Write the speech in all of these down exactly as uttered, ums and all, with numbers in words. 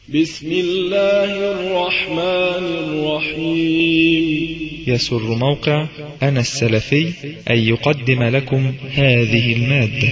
بسم الله الرحمن الرحيم. يسر موقع أنا السلفي أن يقدم لكم هذه المادة.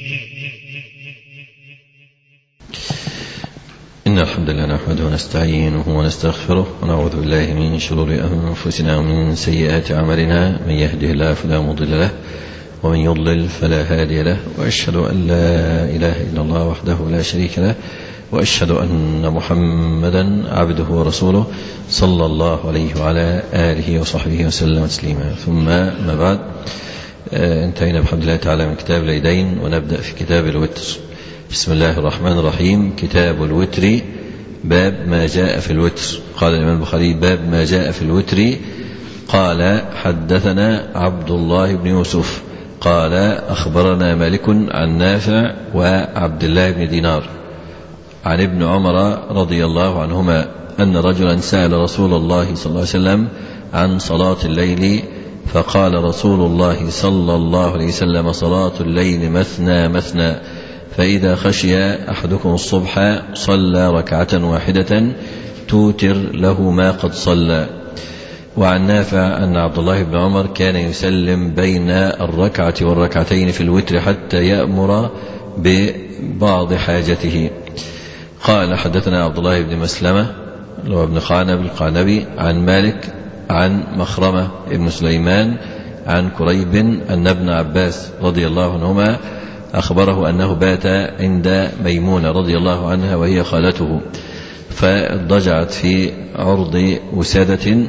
إن الحمد لله نحمده ونستعينه ونستغفره ونعوذ بالله من شرور أنفسنا ومن سيئات أعمالنا، من يهده الله فلا مضل له ومن يضلل فلا هادي له، وأشهد أن لا إله إلا الله وحده لا شريك له، وأشهد أن محمدا عبده ورسوله صلى الله عليه وعلى آله وصحبه وسلم تسليما. ثم ما بعد، انتهينا بحمد الله تعالى من كتاب العيدين ونبدأ في كتاب الوتر. بسم الله الرحمن الرحيم. كتاب الوتر، باب ما جاء في الوتر. قال الإمام البخاري: باب ما جاء في الوتر. قال: حدثنا عبد الله بن يوسف قال: أخبرنا مالك عن نافع وعبد الله بن دينار عن ابن عمر رضي الله عنهما أن رجلا سأل رسول الله صلى الله عليه وسلم عن صلاة الليل، فقال رسول الله صلى الله عليه وسلم: صلاة الليل مثنى مثنى، فإذا خشي أحدكم الصبح صلى ركعة واحدة توتر له ما قد صلى. وعن نافع أن عبد الله بن عمر كان يسلم بين الركعة والركعتين في الوتر حتى يأمر ببعض حاجته. قال: حدثنا عبد الله بن مسلمة اللي هو ابن قعنب القعنبي عن مالك عن مخرمة ابن سليمان عن كريب أن ابن عباس رضي الله عنهما أخبره أنه بات عند ميمونة رضي الله عنها وهي خالته، فاضطجعت في عرض وسادة.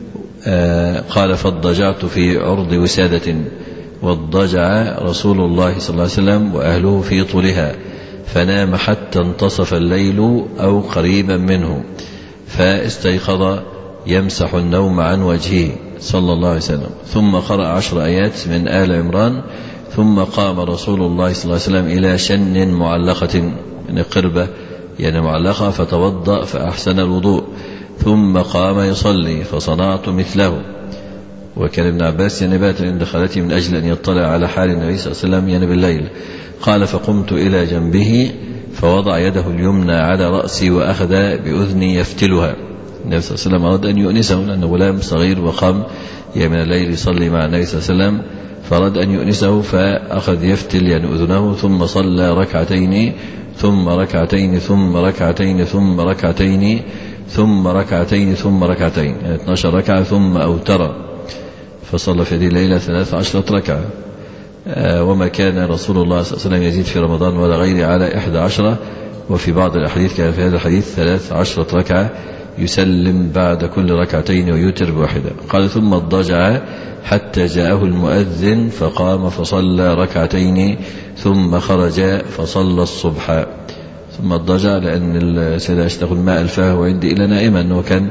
قال: فاضطجعت في عرض وسادة، واضطجع رسول الله صلى الله عليه وسلم وأهله في طولها، فنام حتى انتصف الليل أو قريبا منه، فاستيقظ يمسح النوم عن وجهه صلى الله عليه وسلم، ثم قرأ عشر آيات من آل عمران، ثم قام رسول الله صلى الله عليه وسلم إلى شن معلقة، يعني قربة يعني معلقة، فتوضأ فأحسن الوضوء، ثم قام يصلي فصنعت مثله. وكان ابن عباس يعني بات عند خالته من أجل أن يطلع على حال النبي صلى الله عليه وسلم يعني بالليل. قال: فقمت إلى جنبه فوضع يده اليمنى على رأسي وأخذ بأذني يفتلها. النبي صلى الله عليه وسلم أراد أن يؤنسه لأنه غلام صغير وقام من الليل يصلي مع النبي صلى الله عليه وسلم، فأراد أن يؤنسه فأخذ يفتل يعني أذنه، ثم صلى ركعتين ثم ركعتين ثم ركعتين ثم ركعتين ثم ركعتين ثم ركعتين، يعني اثنتا عشرة ركعة، ثم أوتر، فصلى في هذه الليلة ثلاث عشرة ركعة. وما كان رسول الله صلى الله عليه وسلم يزيد في رمضان ولا غيره على إحدى عشرة، وفي بعض الأحاديث كان في هذا الحديث ثلاث عشرة ركعة، يسلم بعد كل ركعتين ويوتر بواحدة. قال: ثم اضطجع حتى جاءه المؤذن فقام فصلى ركعتين، ثم خرج فصلى الصبح. ثم اضطجع لأن السيدة عائشة تقول: ما ألفاه عندي إلا نائما، وكان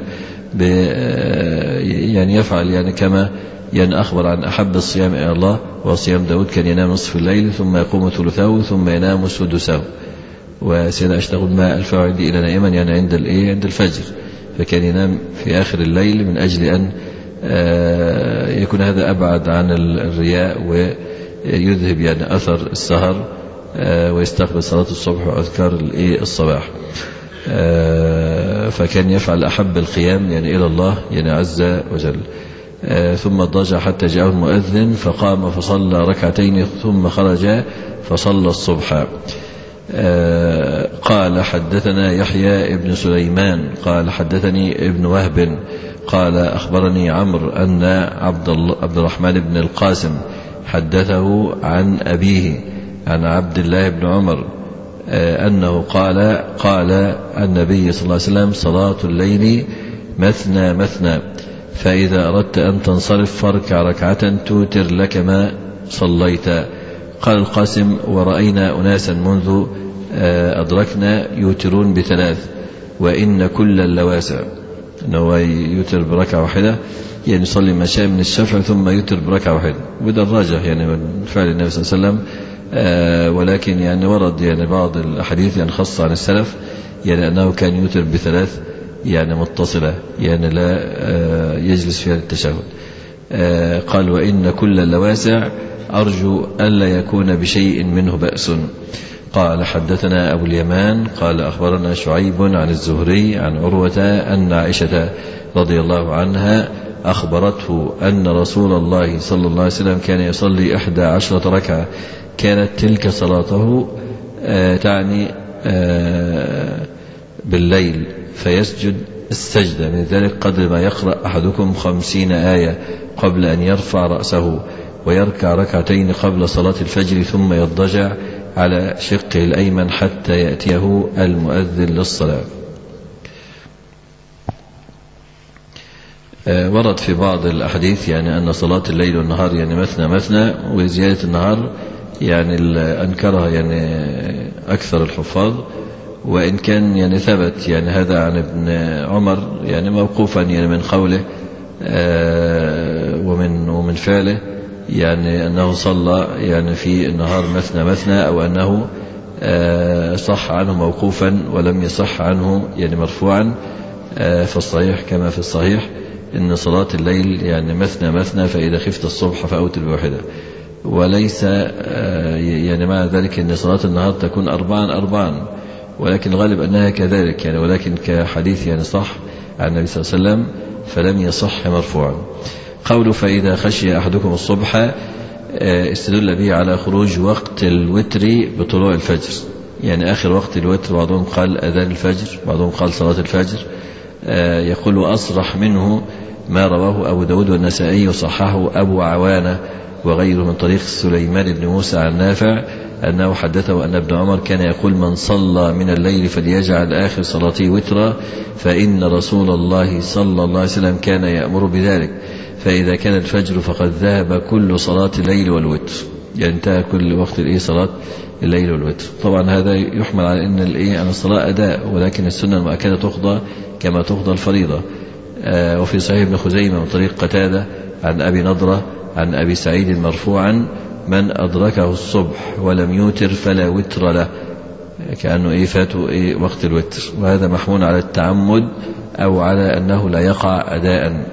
يعني يفعل يعني كما يعني أخبر عن أحب الصيام إلى الله وصيام داود، كان ينام نصف الليل ثم يقوم ثلثه ثم ينام سدسه. وسيدة عائشة تقول: ما ألفاه عندي إلا نائما، يعني عند الإيه عند الفجر، فكان ينام في آخر الليل من أجل أن يكون هذا أبعد عن الرياء ويذهب يعني أثر السهر، ويستقبل صلاة الصبح وأذكار الصباح. فكان يفعل أحب القيام يعني إلى الله يعني عز وجل. ثم اضطجع حتى جاءه المؤذن فقام فصلى ركعتين، ثم خرج فصلى الصبح. قال: حدثنا يحيى ابن سليمان قال: حدثني ابن وهب قال: أخبرني عمرو أن عبد, عبد الرحمن بن القاسم حدثه عن أبيه عن عبد الله بن عمر أنه قال: قال النبي صلى الله عليه وسلم: صلاة الليل مثنى مثنى، فإذا أردت أن تنصرف فاركع ركعة توتر لك ما صليت. قال القاسم: ورأينا أناسا منذ أدركنا يوترون بثلاث، وإن كل اللواسع، أنه يوتر بركعة واحدة، يعني يصلي ما شاء من الشفع ثم يوتر بركعة واحدة، وده الراجح يعني من فعل النبي صلى الله عليه وسلم. ولكن يعني ورد يعني بعض الأحاديث يعني خاصة عن السلف يعني أنه كان يوتر بثلاث يعني متصلة، يعني لا يجلس فيها التشهد. قال: وإن كل اللواسع أرجو ألا يكون بشيء منه بأس. قال حدثنا أبو اليمان قال أخبرنا شعيب عن الزهري عن عروة أن عائشة رضي الله عنها أخبرته أن رسول الله صلى الله عليه وسلم كان يصلي إحدى عشرة ركعة كانت تلك صلاته آه تعني آه بالليل فيسجد السجدة من ذلك قدر ما يقرأ أحدكم خمسين آية قبل أن يرفع رأسه ويركع ركعتين قبل صلاة الفجر ثم يضجع على شقه الأيمن حتى يأتيه المؤذن للصلاة. ورد في بعض الأحاديث يعني أن صلاة الليل والنهار يعني مثنى مثنى وزيادة النهار يعني أنكرها يعني أكثر الحفاظ وإن كان يعني ثبت يعني هذا عن ابن عمر يعني موقوفا يعني من قوله ومن ومن فعله يعني أنه صلى يعني في النهار مثنى مثنى أو أنه صح عنه موقوفا ولم يصح عنه يعني مرفوعا. فالصحيح كما في الصحيح إن صلاة الليل يعني مثنى مثنى فإذا خفت الصبح فأوتر بواحدة وليس يعني مع ذلك أن صلاة النهار تكون أربعا أربعا ولكن الغالب أنها كذلك يعني ولكن كحديث يعني صح عن النبي صلى الله عليه وسلم فلم يصح مرفوعا. قوله فإذا خشي أحدكم الصبح استدل به على خروج وقت الوتر بطلوع الفجر يعني آخر وقت الوتر بعضهم قال أذان الفجر بعضهم قال صلاة الفجر. يقول أصرح منه ما رواه أبو داود والنسائي وصححه أبو عوانة وغيره من طريق سليمان بن موسى عن نافع أنه حدثه أن ابن عمر كان يقول من صلى من الليل فليجعل آخر صلاته وترا فإن رسول الله صلى الله عليه وسلم كان يأمر بذلك فإذا كان الفجر فقد ذهب كل صلاة الليل والوتر يعني انتهى كل وقت الإيه صلاة الليل والوتر. طبعا هذا يحمل على أن الإيه أن الصلاة أداء ولكن السنة المؤكدة تقضى كما تقضى الفريضة. آه وفي صحيح ابن خزيمة من طريق قتادة عن أبي نضرة عن أبي سعيد مرفوعا من أدركه الصبح ولم يوتر فلا وتر له كأنه إيه فاته إيه وقت الوتر وهذا محمول على التعمد أو على أنه لا يقع أداء.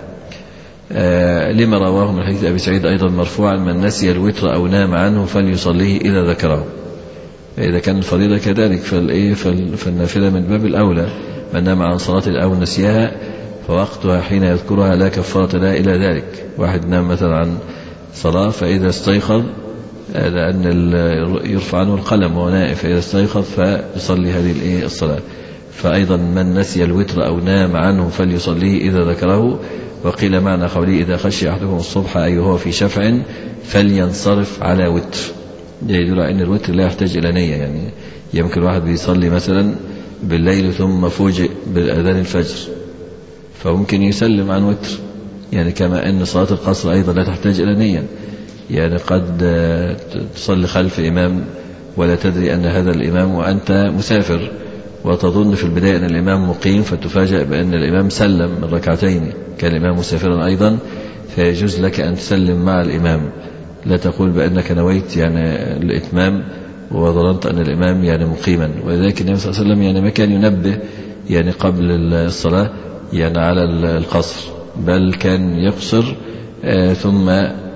آه لما رواه من حديث أبي سعيد أيضا مرفوعا من نسي الوتر أو نام عنه فليصليه إذا ذكره. إذا كان الفريضة كذلك فالإيه فالنافلة من باب الأولى من نام عن صلاة أو نسيها فوقتها حين يذكرها لا كفارة لها إلى ذلك. واحد نام مثلا عن صلاة فإذا استيقظ لأن يرفع عنه القلم وهو نائم فإذا استيقظ فيصلي هذه الصلاة. فأيضا من نسي الوتر أو نام عنه فليصليه إذا ذكره. وقيل معنى قوله إذا خشي أحدكم الصبح أي هو في شفع فلينصرف على وتر يدل على أن الوتر لا يحتاج إلى نية يعني يمكن واحد بيصلي مثلا بالليل ثم فوجئ بالأذان الفجر فممكن يسلم عن وتر يعني كما أن صلاة القصر أيضا لا تحتاج إلى نية يعني قد تصلي خلف إمام ولا تدري أن هذا الإمام وأنت مسافر وتظن في البداية أن الإمام مقيم فتفاجأ بأن الإمام سلم من ركعتين كان الإمام مسافرا أيضا فيجوز لك أن تسلم مع الإمام لا تقول بأنك نويت يعني الإتمام وظننت أن الإمام يعني مقيما. ولذلك النبي صلى الله عليه وسلم يعني ما كان ينبه يعني قبل الصلاة يعني على القصر بل كان يقصر آه ثم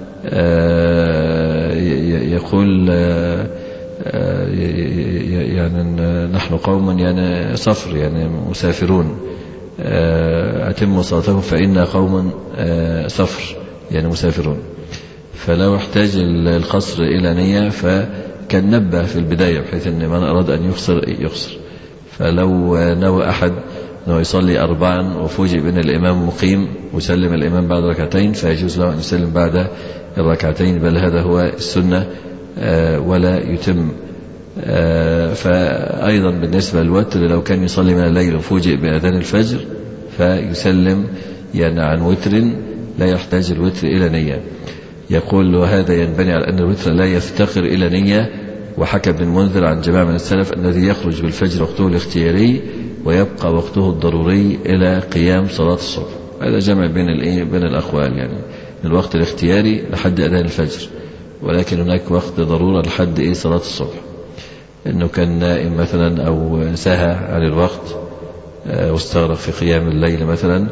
آه يقول آه يعني نحن قوم يعني صفر يعني مسافرون آه أتموا صلاتكم فإنا قوم آه صفر يعني مسافرون. فلو احتاج القصر إلى نية فكان نبه في البداية بحيث أن من أراد أن يقصر يقصر. فلو نوى أحد أنه يصلي أربعا وفوجئ بأن الإمام مقيم وسلم الإمام بعد ركعتين فيجوز له أن يسلم بعد الركعتين بل هذا هو السنة ولا يتم. فأيضا بالنسبة للوتر لو كان يصلي من الليل وفوجئ بأذان الفجر فيسلم يعني عن وتر لا يحتاج الوتر إلى نية. يقول وهذا ينبني على أن الوتر لا يفتقر إلى نية. وحكى ابن المنذر عن جماعة من السلف الذي يخرج بالفجر وقته الاختياري ويبقى وقته الضروري إلى قيام صلاة الصبح. هذا جمع بين الإيه بين الأقوال يعني الوقت الاختياري لحد أذان الفجر ولكن هناك وقت ضرورة لحد إيه صلاة الصبح إنه كان نائم مثلا أو سهى عن الوقت واستغرق في قيام الليل مثلا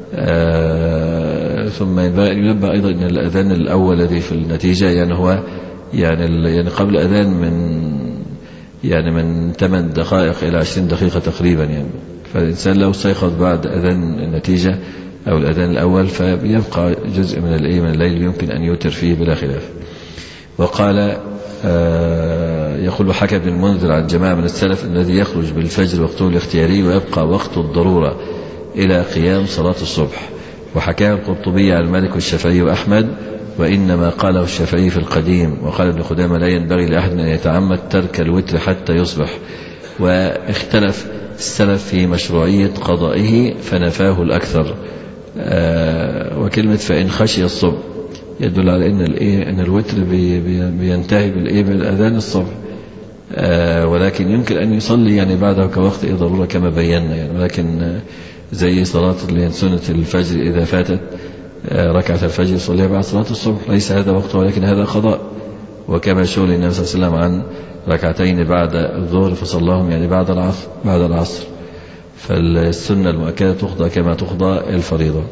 ثم ينبغي أيضا أن الأذان الأول الذي في النتيجة يعني هو يعني يعني قبل أذان من يعني من ثمان دقائق إلى عشرين دقيقة تقريبا يعني. فالإنسان لو استيقظ بعد أذان النتيجة أو الأذان الأول فبيبقى جزء من الإيه من الليل يمكن أن يوتر فيه بلا خلاف. وقال آه يقول حكى ابن المنذر عن جماعة من السلف الذي يخرج بالفجر وقته الاختياري ويبقى وقت الضرورة إلى قيام صلاة الصبح. وحكاه القرطبي عن مالك والشافعي وأحمد وإنما قاله الشافعي في القديم. وقال ابن خدامة لا ينبغي لأحد أن يتعمد ترك الوتر حتى يصبح. واختلف السلف في مشروعية قضائه فنفاه الأكثر. آه وكلمة فإن خشي الصبح يدل على أن الإيه أن الوتر بي بي بينتهي بالإيه بالأذان الصبح. آه ولكن يمكن أن يصلي يعني بعده كوقت إيه ضرورة كما بينا يعني. ولكن آه زي صلاة اللي سنة الفجر إذا فاتت آه ركعة الفجر يصليها بعد صلاة الصبح ليس هذا وقته ولكن هذا قضاء. وكما شغل النبي صلى الله عليه وسلم عن ركعتين بعد الظهر فصلاهم يعني بعد العصر بعد العصر. فالسنة المؤكدة تقضى كما تقضى الفريضة.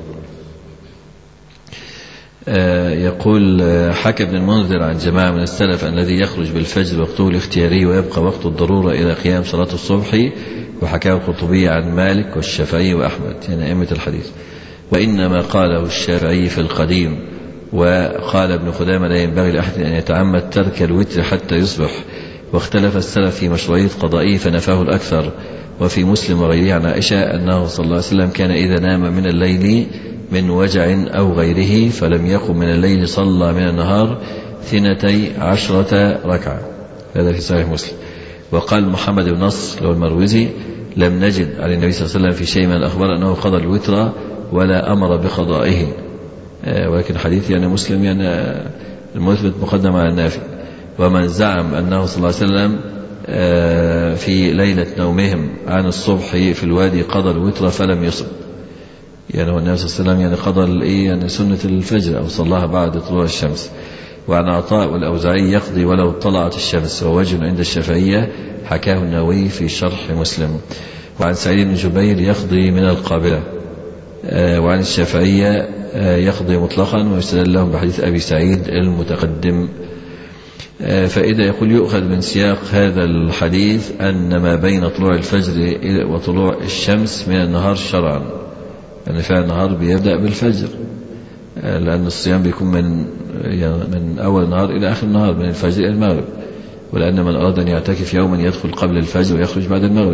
يقول حكى ابن المنذر عن جماعة من السلف الذي يخرج بالفجر وقته الاختياري ويبقى وقت الضرورة إلى قيام صلاة الصبح. وحكاه القرطبي عن مالك والشافعي وأحمد يعني أئمة الحديث. وإنما قاله الشافعي في القديم. وقال ابن خدامة لا ينبغي لأحد أن يتعمد ترك الوتر حتى يصبح. واختلف السلف في مشروعية قضائه فنفاه الأكثر. وفي مسلم وغيره عن عائشة أنه صلى الله عليه وسلم كان إذا نام من الليل من وجع أو غيره فلم يقم من الليل صلى من النهار ثنتي عشرة ركعة. هذا في صحيح مسلم. وقال محمد بن نصر لو المروزي لم نجد عن النبي صلى الله عليه وسلم في شيء من الأخبار أنه قضى الوتر ولا أمر بقضائه. ولكن حديث يعني مسلم يعني المثبت مقدم على النافي. ومن زعم أنه صلى الله عليه وسلم في ليلة نومهم عن الصبح في الوادي قضى الوتر فلم يصب يعني هو النبي صلى الله عليه وسلم يعني قضى الإيه يعني سنة الفجر أو صلاها بعد طلوع الشمس. وعن عطاء والأوزاعي يقضي ولو طلعت الشمس ووجه عند الشافعية حكاه النووي في شرح مسلم. وعن سعيد بن جبير يقضي من القابلة. وعن الشافعية يقضي مطلقا ويستدل لهم بحديث أبي سعيد المتقدم. فإذا يقول يؤخذ من سياق هذا الحديث أن ما بين طلوع الفجر وطلوع الشمس من النهار شرعا يعني فعلا النهار بيبدأ بالفجر لأن الصيام بيكون من يعني من أول النهار إلى آخر النهار من الفجر إلى المغرب. ولأن من أراد أن يعتكف يوما يدخل قبل الفجر ويخرج بعد المغرب.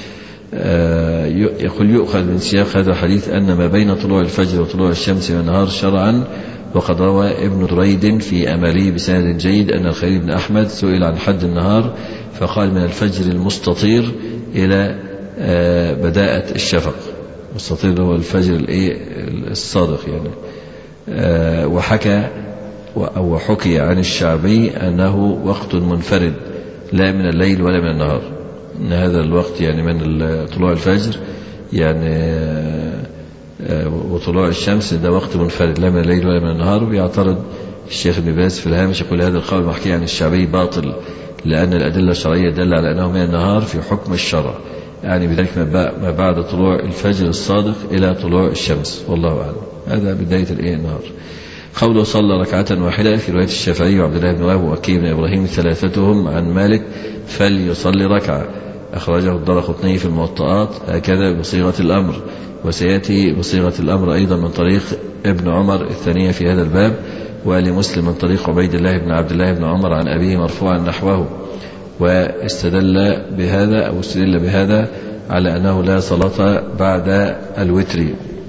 يقول يؤخذ من سياق هذا الحديث أن ما بين طلوع الفجر وطلوع الشمس من النهار شرعا. وقد روى ابن دريد في أمالي بسند جيد أن الخليل بن أحمد سئل عن حد النهار فقال من الفجر المستطير إلى بداءة الشفق. المستطير هو الفجر الصادق يعني. وحكى أو حكي عن الشعبي أنه وقت منفرد لا من الليل ولا من النهار. إن هذا الوقت يعني من طلوع الفجر يعني وطلوع الشمس ده وقت منفرد لا من الليل ولا من النهار. ويعترض الشيخ ابن باز في الهامش يقول هذا القول المحكي عن الشعبي باطل لأن الأدلة الشرعية دل على أنه من النهار في حكم الشرع يعني بذلك ما بعد طلوع الفجر الصادق إلى طلوع الشمس والله أعلم. هذا بداية الإيه النهار. قوله صلى ركعة واحدة في رواية الشافعي وعبد الله بن وهب ووكيع بن إبراهيم ثلاثتهم عن مالك فليصلي ركعة. أخرجه الدارقطني في الموطئات هكذا بصيغة الأمر. وسيأتي بصيغة الأمر أيضا من طريق ابن عمر الثانية في هذا الباب. ولمسلم من طريق عبيد الله بن عبد الله بن عمر عن أبيه مرفوعا نحوه. واستدل بهذا أو استدل بهذا على أنه لا صلاة بعد الوتر.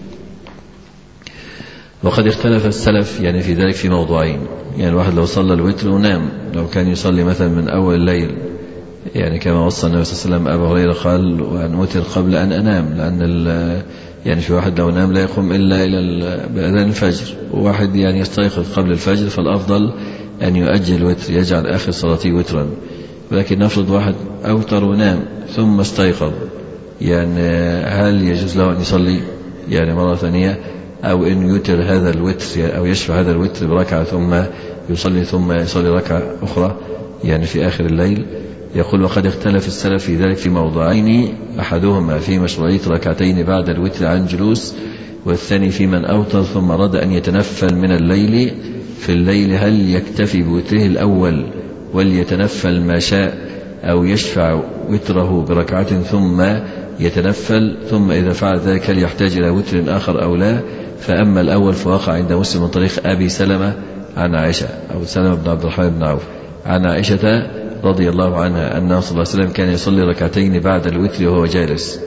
وقد اختلف السلف يعني في ذلك في موضوعين. يعني الواحد لو صلى الوتر ونام لو كان يصلي مثلا من أول الليل يعني كما وصى النبي صلى الله عليه وسلم أبا هريرة قال وأن أوتر قبل أن أنام لأن يعني في واحد لو نام لا يقوم إلا إلى بأذان الفجر. وواحد يعني يستيقظ قبل الفجر فالأفضل أن يؤجل الوتر يجعل آخر صلاته وترا. ولكن نفرض واحد أوتر ونام ثم استيقظ يعني هل يجوز له أن يصلي يعني مرة ثانية أو أن يوتر هذا الوتر أو يشفع هذا الوتر بركعة ثم يصلي ثم يصلي ركعة أخرى يعني في آخر الليل. يقول وقد اختلف السلف في ذلك في موضعين أحدهما في مشروعية ركعتين بعد الوتر عن جلوس والثاني في من أوتر ثم أراد أن يتنفل من الليل في الليل هل يكتفي بوتره الأول وليتنفل ما شاء أو يشفع وتره بركعة ثم يتنفل، ثم إذا فعل ذلك هل يحتاج إلى وتر آخر أو لا؟ فأما الأول فوقع عند مسلم من طريق أبي سلمة عن عائشة أو سلمة بن عبد الرحمن بن عوف عن عائشة رضي الله عنها أنه صلى الله عليه وسلم كان يصلي ركعتين بعد الوتر وهو جالس،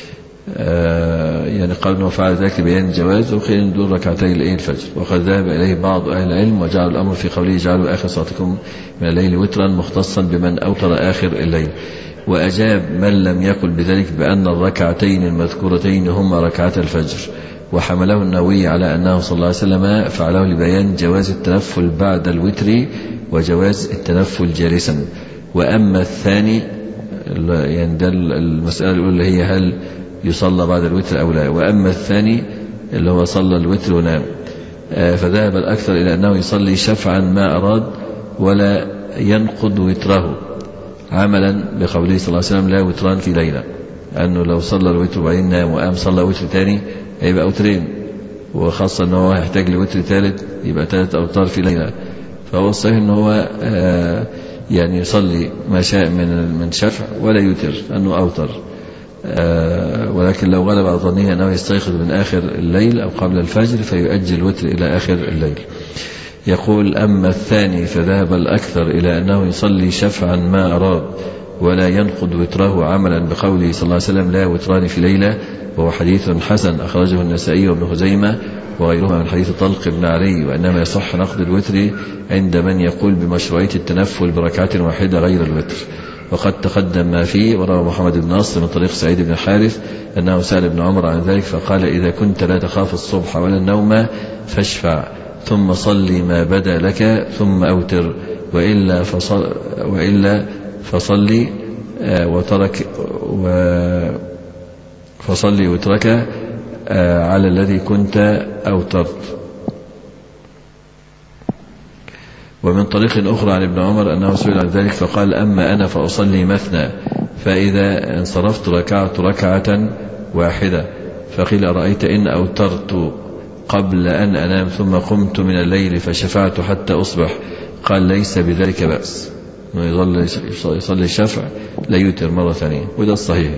آه يعني قال أنه فعل ذلك بيان الجواز وقيل من دون ركعتي الإيه الفجر. وقد ذهب إليه بعض أهل العلم وجعل الأمر في قوله جعلوا آخر صلاتكم من الليل وترا مختصا بمن أوتر آخر الليل. وأجاب من لم يقل بذلك بأن الركعتين المذكورتين هما ركعة الفجر، وحمله النووي على أنه صلى الله عليه وسلم فعله لبيان جواز التنفل بعد الوتر وجواز التنفل جالسا. وأما الثاني يعني ده المسألة الأولى هي هل يصلى بعد الوتر أو لا، وأما الثاني اللي هو صلى الوتر ونام فذهب الأكثر إلى أنه يصلي شفعا ما أراد ولا ينقض وتره، عملا بقوله صلى الله عليه وسلم لا وتران في ليلة، أنه لو صلى الوتر وبعدين نام وقام صلى وتر تاني هيبقى وترين، وخاصة أنه يحتاج لوتر ثالث يبقى ثلاث أوتار في ليلة. فهو الصحيح أنه هو آه يعني يصلي ما شاء من من شفع ولا يوتر أنه أوتر، آه ولكن لو غلب على ظنه أنه يستيقظ من آخر الليل أو قبل الفجر فيؤجل الوتر إلى آخر الليل. يقول أما الثاني فذهب الأكثر إلى أنه يصلي شفعا ما أراد ولا ينقض وتره، عملا بقوله صلى الله عليه وسلم لا وتران في ليلة، وهو حديث حسن أخرجه النسائي وابن خزيمة وغيرهما من حديث طلق بن علي. وإنما يصح نقض الوتر عند من يقول بمشروعية التنفل بركعة واحدة غير الوتر. وقد تقدم ما فيه. وروى محمد بن نصر من طريق سعيد بن الحارث أنه سأل ابن عمر عن ذلك فقال إذا كنت لا تخاف الصبح ولا النوم فاشفع ثم صلي ما بدا لك ثم أوتر، وإلا فصل وإلا فصلي وترك فصلي وترك على الذي كنت أوترت. ومن طريق أخرى عن ابن عمر أنه سئل عن ذلك فقال أما أنا فأصلي مثنى، فإذا انصرفت ركعت ركعة واحدة. فقيل أرأيت إن أوترت قبل أن أنام ثم قمت من الليل فشفعت حتى أصبح؟ قال ليس بذلك بأس، يصلي الشفع لا يوتر مرة ثانية، وده الصحيح.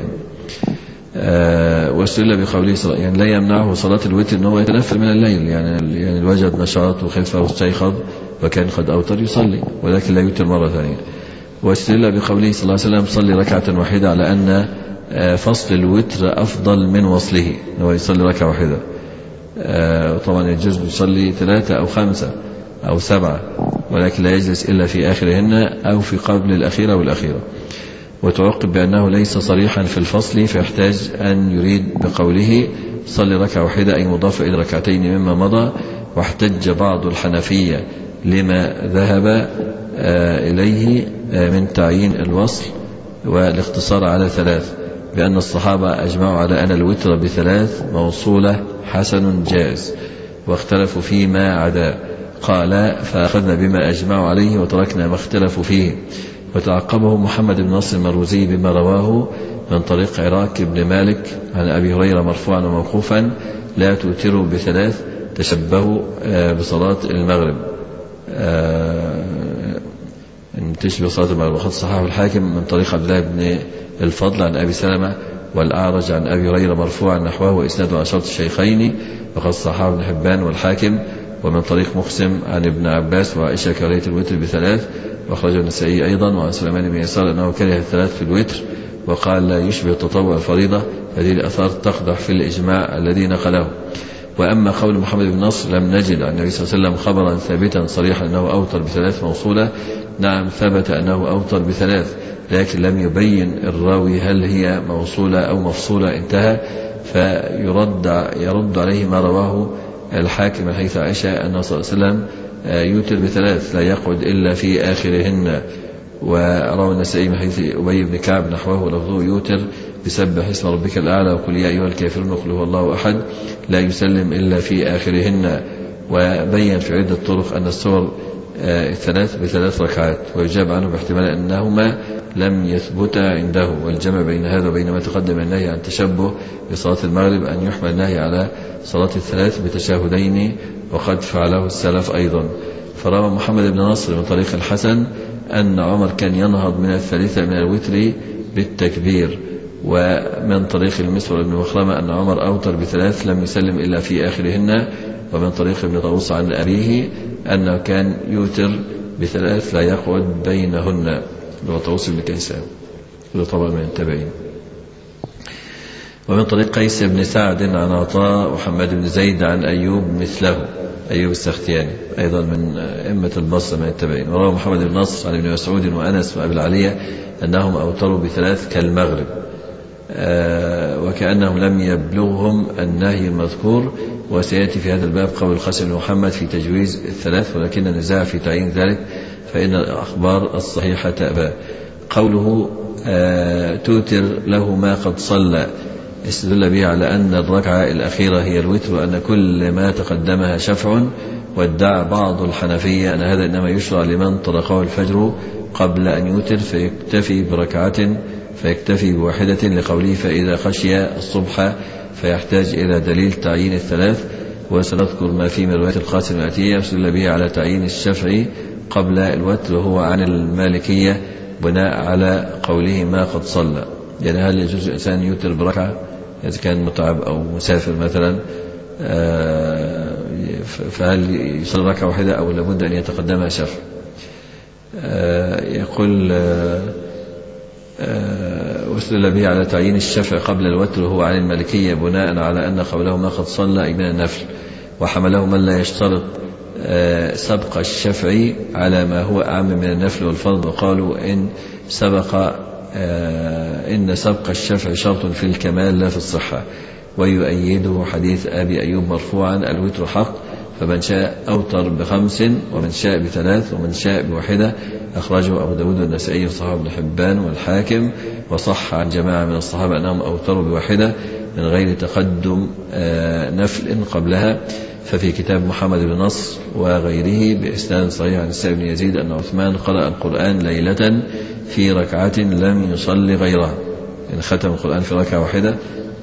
آه واستدل بقوله يعني لا يمنعه صلاة الوتر أنه يتنفل من الليل، يعني يعني وجد نشاط وخفة واستيقظ وكان قد أوتر يصلي ولكن لا يوتر مرة ثانية. واستدل بقوله صلى الله عليه وسلم صلي ركعة واحدة على أن آه فصل الوتر أفضل من وصله، أنه يصلي ركعة واحدة. آه طبعا يجوز يصلي ثلاثة أو خمسة أو سبعة، ولكن لا يجلس إلا في آخرهن أو في قبل الأخيرة والأخيرة. وتعقب بأنه ليس صريحا في الفصل فيحتاج أن يريد بقوله صلي ركعة واحدة أي مضاف إلى ركعتين مما مضى. واحتج بعض الحنفية لما ذهب إليه من تعيين الوصل والاقتصار على ثلاث، بأن الصحابة أجمعوا على أن الوتر بثلاث موصولة حسن جائز، واختلفوا فيما عدا. قال فأخذنا بما أجمعوا عليه وتركنا ما اختلفوا فيه. وتعقبه محمد بن نصر المروزي بما رواه من طريق عراك بن مالك عن أبي هريرة مرفوعا وموقوفا لا توتروا بثلاث تشبهوا بصلاة المغرب، ان تشبه صلاة المغرب. وقد صححه الحاكم من طريق عبد الله بن الفضل عن أبي سلمة والأعرج عن أبي هريرة مرفوعا نحوه وإسناده على شرط الشيخين. وقد صححه ابن حبان والحاكم ومن طريق مقسم عن ابن عباس وعائشة كراهية الوتر بثلاث. وأخرجه النسائي أيضا وعن سليمان بن يسار أنه كره الثلاث في الوتر وقال لا يشبه التطوع الفريضة. هذه الآثار تقدح في الإجماع الذي نقله. وأما قول محمد بن نصر لم نجد عن النبي صلى الله عليه وسلم خبرا ثابتا صريحا أنه أوتر بثلاث موصولة. نعم ثبت أنه أوتر بثلاث، لكن لم يبين الراوي هل هي موصولة أو مفصولة، انتهى. فيرد يرد عليه ما رواه الحاكم من حيث عائشة أنه صلى الله عليه وسلم يوتر بثلاث لا يقعد إلا في آخرهن. وروى النسائي من حيث أبي بن كعب نحوه لفظه يوتر بسبح اسم ربك الأعلى وقل يا أيها الكافرون قل هو الله أحد لا يسلم إلا في آخرهن. وبين في عدة طرق أن السور الثلاث بثلاث ركعات، ويجاب عنه باحتمال أنهما لم يثبتا عنده. والجمع بين هذا وبين ما تقدم النهي عن تشبه بصلاة المغرب أن يحمل النهي على صلاة الثلاث بتشاهدين، وقد فعله السلف أيضا. فروى محمد بن نصر من طريق الحسن أن عمر كان ينهض من الثالثة من الوتر بالتكبير، ومن طريق المسور بن مخرمة أن عمر أوتر بثلاث لم يسلم إلا في آخرهن، ومن طريق ابن طاووس عن أبيه أنه كان يوتر بثلاث لا يقعد بينهن، هو طاووس بن كيسان هو طبعا من التابعين. ومن طريق قيس بن سعد عن عطاء وحماد بن زيد عن أيوب مثله، أيوب السختياني أيضا من أئمة البصرة من التابعين. وروى محمد بن نصر عن ابن مسعود وأنس وأبي العالية أنهم أوتروا بثلاث كالمغرب، آه وكأنهم لم يبلغهم النهي المذكور. وسيأتي في هذا الباب قول القاسم بن محمد في تجويز الثلاث، ولكن النزاع في تعيين ذلك فإن الأخبار الصحيحة تأبى. قوله آه توتر له ما قد صلى استدل به على أن الركعة الأخيرة هي الوتر، وأن كل ما تقدمها شفع. وادعى بعض الحنفية أن هذا إنما يشرع لمن طرقه الفجر قبل أن يوتر فيكتفي بركعة فيكتفي بواحدة، لقوله فإذا خشي الصبح فيحتاج إلى دليل تعيين الثلاث. وسنذكر ما في من رواية القاسم الآتية استدل به على تعيين الشفع قبل الوتر، وهو عن المالكية بناء على قوله ما قد صلى. يعني هل يجوز الإنسان يوتر بركعة إذا كان متعب أو مسافر مثلا، فهل يصلي ركعة واحدة أو لابد أن يتقدمها شفع؟ يقول واستدل به على تعيين الشفع قبل الوتر وهو عن المالكية بناء على أن قوله ما قد صلى أي من النفل، وحمله من لا يشترط سبق الشفع على ما هو أعم من النفل والفرض، وقالوا إن سبق إن سبق الشفع شرط في الكمال لا في الصحة. ويؤيده حديث أبي أيوب مرفوعا الوتر حق، فمن شاء أوتر بخمس ومن شاء بثلاث ومن شاء بواحدة. أخرجه أبو داود والنسائي وصححه ابن حبان والحاكم، وصح عن جماعة من الصحابة أنهم أوتروا بواحدة من غير تقدم نفل قبلها. ففي كتاب محمد بن نصر وغيره بإسناد صحيح عن السائب بن يزيد أن عثمان قرأ القرآن ليلة في ركعة لم يصلي غيرها، إن ختم القرآن في ركعة واحدة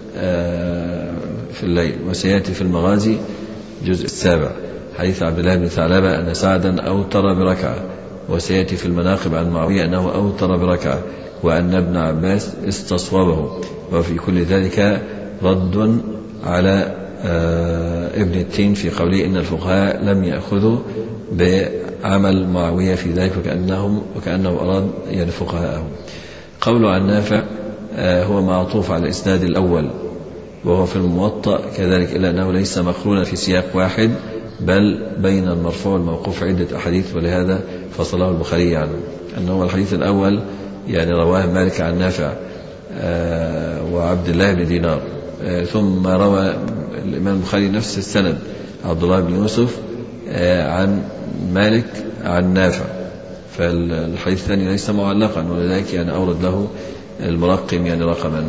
في الليل. وسيأتي في المغازي الجزء السابع حديث عبد الله بن ثعلبة أن سعدا أوتر بركعة. وسيأتي في المناقب عن معاوية أنه أوتر بركعة، وأن ابن عباس استصوبه. وفي كل ذلك رد على ابن التين في قوله إن الفقهاء لم يأخذوا بعمل معاوية في ذلك، وكأنهم وكأنه أراد يعني فقهاءهم. قوله عن نافع هو معطوف على الإسناد الأول وهو في الموطأ كذلك، إلا أنه ليس مقرونا في سياق واحد بل بين المرفوع والموقوف عدة أحاديث، ولهذا فصله البخاري عنه. أنه الحديث الأول يعني رواه مالك عن نافع وعبد الله بن دينار، ثم روى الإمام البخاري نفس السند عبد الله بن يوسف عن مالك عن نافع، فالحديث الثاني ليس معلقا، ولذلك يعني أورد له المرقم يعني رقما.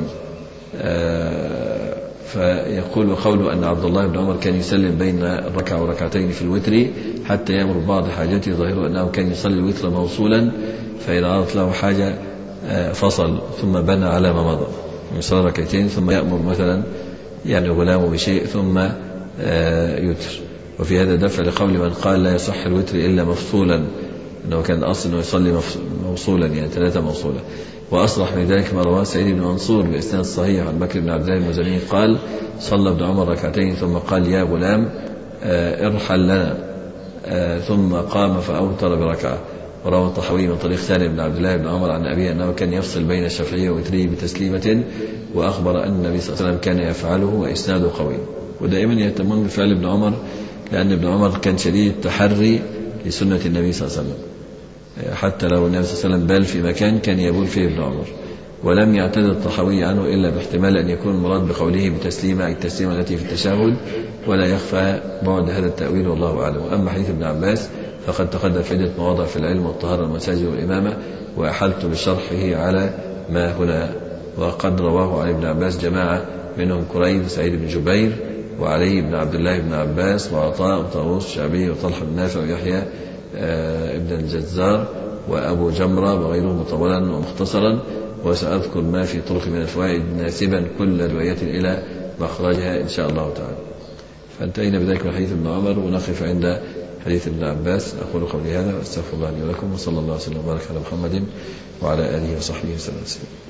فيقول وقوله أن عبد الله بن عمر كان يسلم بين الركعة وركعتين في الوتر حتى يأمر بعض حاجته، ظاهره أنه كان يصلي الوتر موصولا، فإذا عرضت له حاجة فصل ثم بنى على ما مضى، يصلي ركعتين ثم يأمر مثلا يعني غلامه بشيء ثم يوتر. وفي هذا دفع لقول من قال لا يصح الوتر إلا مفصولا، أنه كان الأصل أنه يصلي موصولا يعني ثلاثة موصولة. وأصرح من ذلك ما رواه سعيد بن منصور بإسناد صحيح عن بكر بن عبد الله المزني قال صلى ابن عمر ركعتين ثم قال يا غلام ارحل لنا، ثم قام فأوتر بركعة. وروى الطحاوي من طريق ثاني بن عبد الله بن عمر عن أبيه أنه كان يفصل بين الشافعية ووتره بتسليمة، وأخبر أن النبي صلى الله عليه وسلم كان يفعله وإسناده قوي. ودائما يهتمون بفعل ابن عمر، لأن ابن عمر كان شديد التحري لسنة النبي صلى الله عليه وسلم، حتى لو النبي صلى الله عليه وسلم بال في مكان كان يبول فيه ابن عمر. ولم يعتد الطحاوي عنه إلا باحتمال أن يكون المراد بقوله بتسليمة أي التسليمة التي في التشهد، ولا يخفى بعد هذا التأويل والله أعلم. أما حديث ابن عباس فقد تقدم في عدة مواضع في العلم والطهارة والمساجد والإمامة، وأحلت بشرحه على ما هنا. وقد رواه عن ابن عباس جماعة منهم كريب سعيد بن جبير وعلي بن عبد الله بن عباس وعطاء وطاووس الشعبي وطلحة بن نافع ويحيى ابن الجزار وأبو جمرة وغيره مطولا ومختصرا. وسأذكر ما في طرق من الفوائد ناسبا كل رواية إلى مخرجها إن شاء الله تعالى. فانتهينا بذلك من حديث ابن عمر، ونقف عند حديث ابن عباس. أقول قولي هذا وأستغفر الله لي ولكم، وصلى الله وسلم وبارك على محمد وعلى آله وصحبه وسلم.